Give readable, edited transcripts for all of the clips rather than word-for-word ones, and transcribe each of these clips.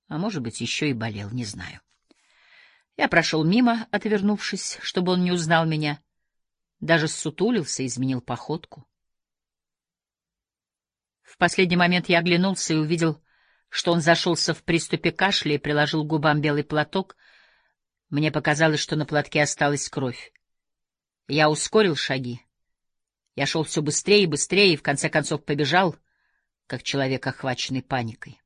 А может быть, еще и болел, не знаю. Я прошел мимо, отвернувшись, чтобы он не узнал меня. Даже ссутулился и изменил походку. В последний момент я оглянулся и увидел, что он зашелся в приступе кашля и приложил к губам белый платок. Мне показалось, что на платке осталась кровь. Я ускорил шаги. Я шел все быстрее и быстрее, и в конце концов побежал, как человек, охваченный паникой.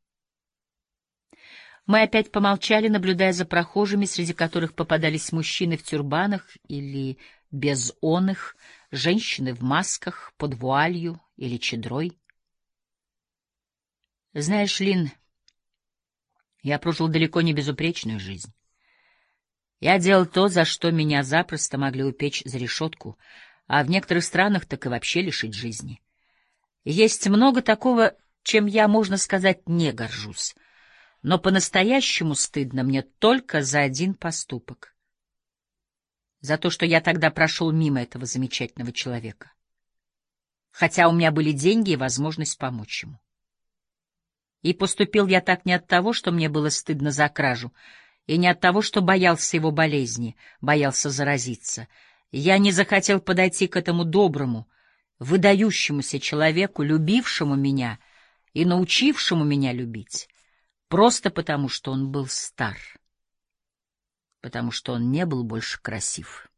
Мы опять помолчали, наблюдая за прохожими, среди которых попадались мужчины в тюрбанах или без оных, женщины в масках, под вуалью или чадрой. Знаешь, Лин, я прожил далеко не безупречную жизнь. Я делал то, за что меня запросто могли упечь за решетку, а в некоторых странах так и вообще лишить жизни. Есть много такого, чем я, можно сказать, не горжусь. Но по-настоящему стыдно мне только за один поступок. За то, что я тогда прошел мимо этого замечательного человека. Хотя у меня были деньги и возможность помочь ему. И поступил я так не от того, что мне было стыдно за кражу, и не от того, что боялся его болезни, боялся заразиться. Я не захотел подойти к этому доброму, выдающемуся человеку, любившему меня и научившему меня любить, просто потому, что он был стар, потому что он не был больше красив.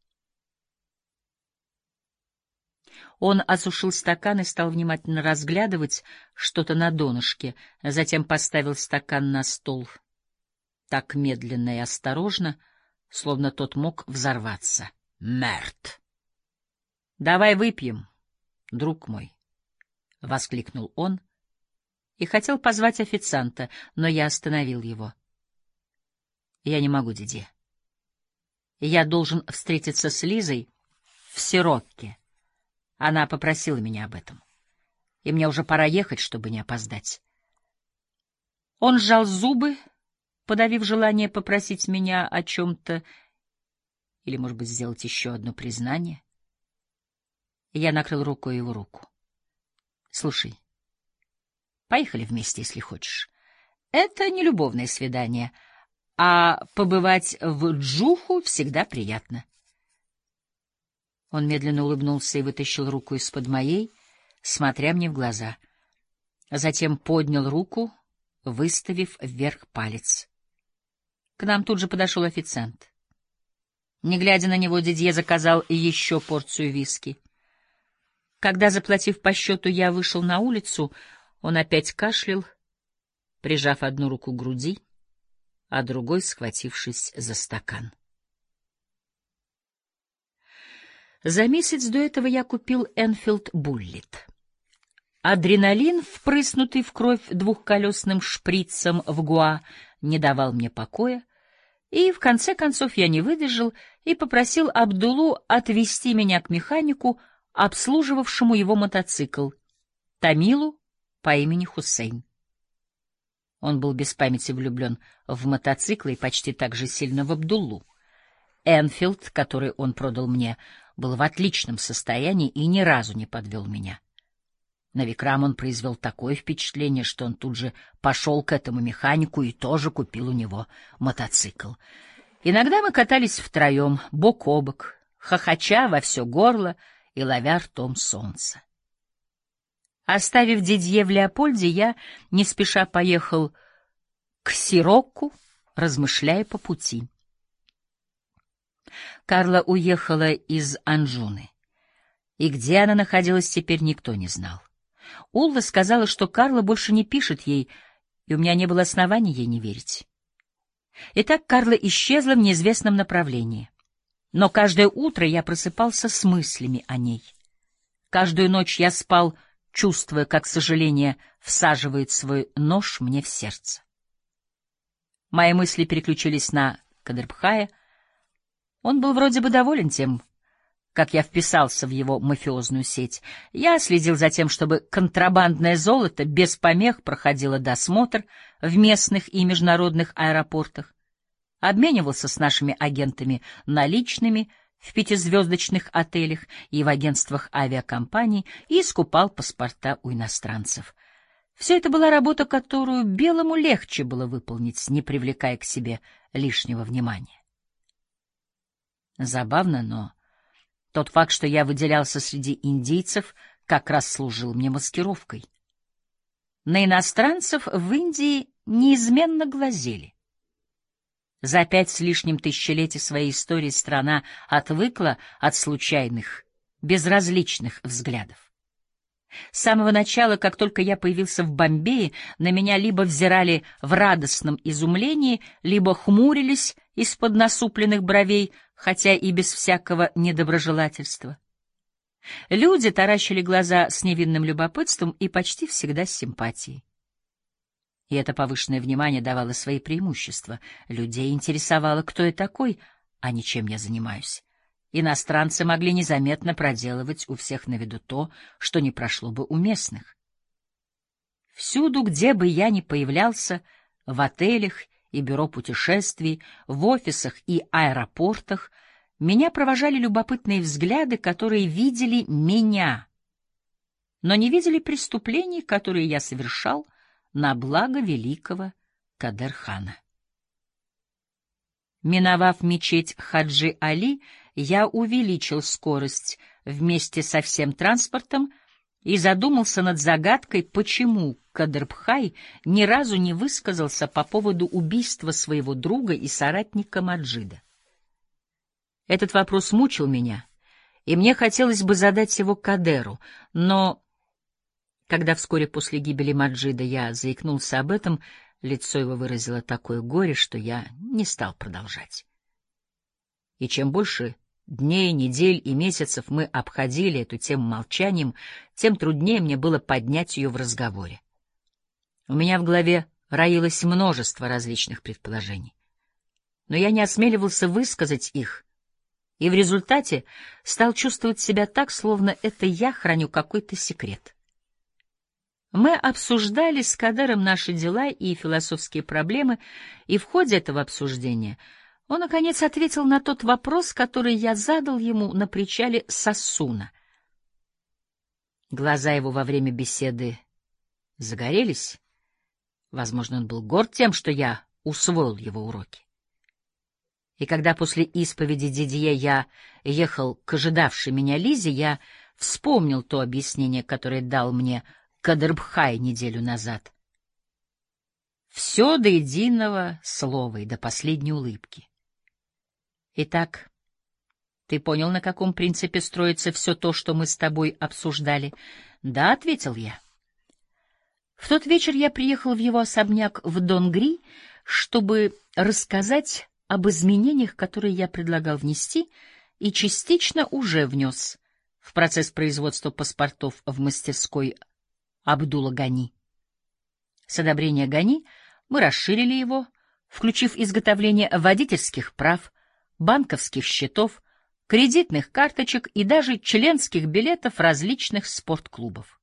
Он осушил стакан и стал внимательно разглядывать что-то на донышке, затем поставил стакан на стол так медленно и осторожно, словно тот мог взорваться. «Мерт! Давай выпьем, друг мой!» — воскликнул он и хотел позвать официанта, но я остановил его. «Я не могу, Дидье. Я должен встретиться с Лизой в Сирокке. Она попросила меня об этом, и мне уже пора ехать, чтобы не опоздать». Он сжал зубы, подавив желание попросить меня о чем-то или, может быть, сделать еще одно признание. Я накрыл рукой его руку. «Слушай, поехали вместе, если хочешь. Это не любовное свидание, а побывать в Джуху всегда приятно». Он медленно улыбнулся и вытащил руку из-под моей, смотря мне в глаза. Затем поднял руку, выставив вверх палец. К нам тут же подошел официант. Не глядя на него, Дидье заказал еще порцию виски. Когда, заплатив по счету, я вышел на улицу, он опять кашлял, прижав одну руку к груди, а другой схватившись за стакан. За месяц до этого я купил Энфилд Буллит. Адреналин, впрыснутый в кровь двухколесным шприцем в Гуа, не давал мне покоя, и в конце концов я не выдержал и попросил Абдулу отвезти меня к механику, обслуживавшему его мотоцикл, Тамилу по имени Хусейн. Он был без памяти влюблен в мотоциклы и почти так же сильно в Абдуллу. Энфилд, который он продал мне, был в отличном состоянии и ни разу не подвел меня. На Викрам он произвел такое впечатление, что он тут же пошел к этому механику и тоже купил у него мотоцикл. Иногда мы катались втроем, бок о бок, хохоча во все горло и ловя ртом солнце. Оставив Дидье в Леопольде, я не спеша поехал к Сирокку, размышляя по пути. Карла уехала из Анджуны, и где она находилась теперь, никто не знал. Улла сказала, что Карла больше не пишет ей, и у меня не было оснований ей не верить. Итак, Карла исчезла в неизвестном направлении. Но каждое утро я просыпался с мыслями о ней. Каждую ночь я спал, чувствуя, как сожаление всаживает свой нож мне в сердце. Мои мысли переключились на Кадрбхая. Он был вроде бы доволен тем, как я вписался в его мафиозную сеть. Я следил за тем, чтобы контрабандное золото без помех проходило досмотр в местных и международных аэропортах, обменивался с нашими агентами наличными в пятизвездочных отелях и в агентствах авиакомпаний и скупал паспорта у иностранцев. Все это была работа, которую белому легче было выполнить, не привлекая к себе лишнего внимания. Забавно, но тот факт, что я выделялся среди индейцев, как раз служил мне маскировкой. На иностранцев в Индии неизменно глазели. За 5 с лишним тысячелетий своей истории страна отвыкла от случайных, безразличных взглядов. С самого начала, как только я появился в Бомбее, на меня либо взирали в радостном изумлении, либо хмурились из-под насупленных бровей, хотя и без всякого недоброжелательства. Люди таращили глаза с невинным любопытством и почти всегда с симпатией. И это повышенное внимание давало свои преимущества. Людей интересовало, кто я такой, а не чем я занимаюсь. Иностранцы могли незаметно проделывать у всех на виду то, что не прошло бы у местных. Всюду, где бы я ни появлялся, в отелях и бюро путешествий, в офисах и аэропортах, меня провожали любопытные взгляды, которые видели меня, но не видели преступлений, которые я совершал на благо великого Кадер-хана. Миновав мечеть Хаджи Али, я увеличил скорость вместе со всем транспортом и задумался над загадкой, почему Кадыр-бхай ни разу не высказался по поводу убийства своего друга и соратника Маджида. Этот вопрос мучил меня, и мне хотелось бы задать его Кадеру, но когда вскоре после гибели Маджида я заикнулся об этом, лицо его выразило такое горе, что я не стал продолжать. И чем больше дней, недель и месяцев мы обходили эту тему молчанием, тем труднее мне было поднять ее в разговоре. У меня в голове роилось множество различных предположений, но я не осмеливался высказать их, и в результате стал чувствовать себя так, словно это я храню какой-то секрет. Мы обсуждали с Кадером наши дела и философские проблемы, и в ходе этого обсуждения он, наконец, ответил на тот вопрос, который я задал ему на причале Сассуна. Глаза его во время беседы загорелись. Возможно, он был горд тем, что я усвоил его уроки. И когда после исповеди Дидье я ехал к ожидавшей меня Лизе, я вспомнил то объяснение, которое дал мне Кадыр-бхай неделю назад. Все до единого слова и до последней улыбки. Итак, ты понял, на каком принципе строится все то, что мы с тобой обсуждали? Да, — ответил я. В тот вечер я приехал в его особняк в Донгри, чтобы рассказать об изменениях, которые я предлагал внести, и частично уже внес в процесс производства паспортов в мастерской Абдула Гани. С одобрения Гани мы расширили его, включив изготовление водительских прав, банковских счетов, кредитных карточек и даже членских билетов различных спортклубов.